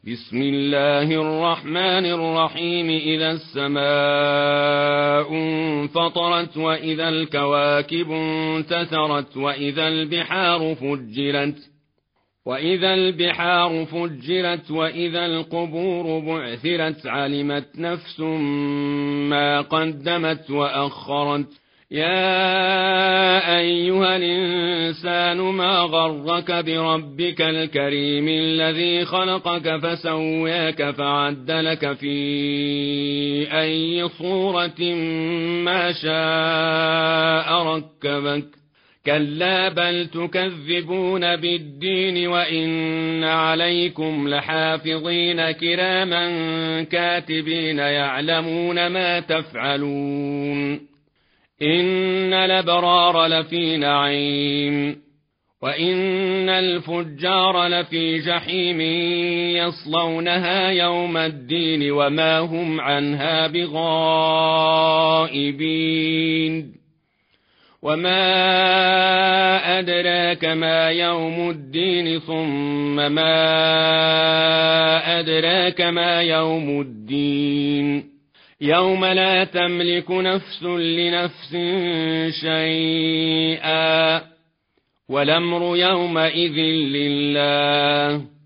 بسم الله الرحمن الرحيم. إذا السماء انفطرت وإذا الكواكب انتثرت وإذا البحار فجرت وإذا القبور بعثرت علمت نفس ما قدمت وأخرت. يا أيها الإنسان ما غرك بربك الكريم الذي خلقك فسواك فعدلك في أي صورة ما شاء ركبك. كلا بل تكذبون بالدين وإن عليكم لحافظين كراما كاتبين يعلمون ما تفعلون. إن الأبرار لفي نعيم وإن الفجار لفي جحيم يصلونها يوم الدين وما هم عنها بغائبين. وما أدراك ما يوم الدين ثم ما أدراك ما يوم الدين. يوم لا تملك نفس لنفس شيئا والأمر يومئذ لله.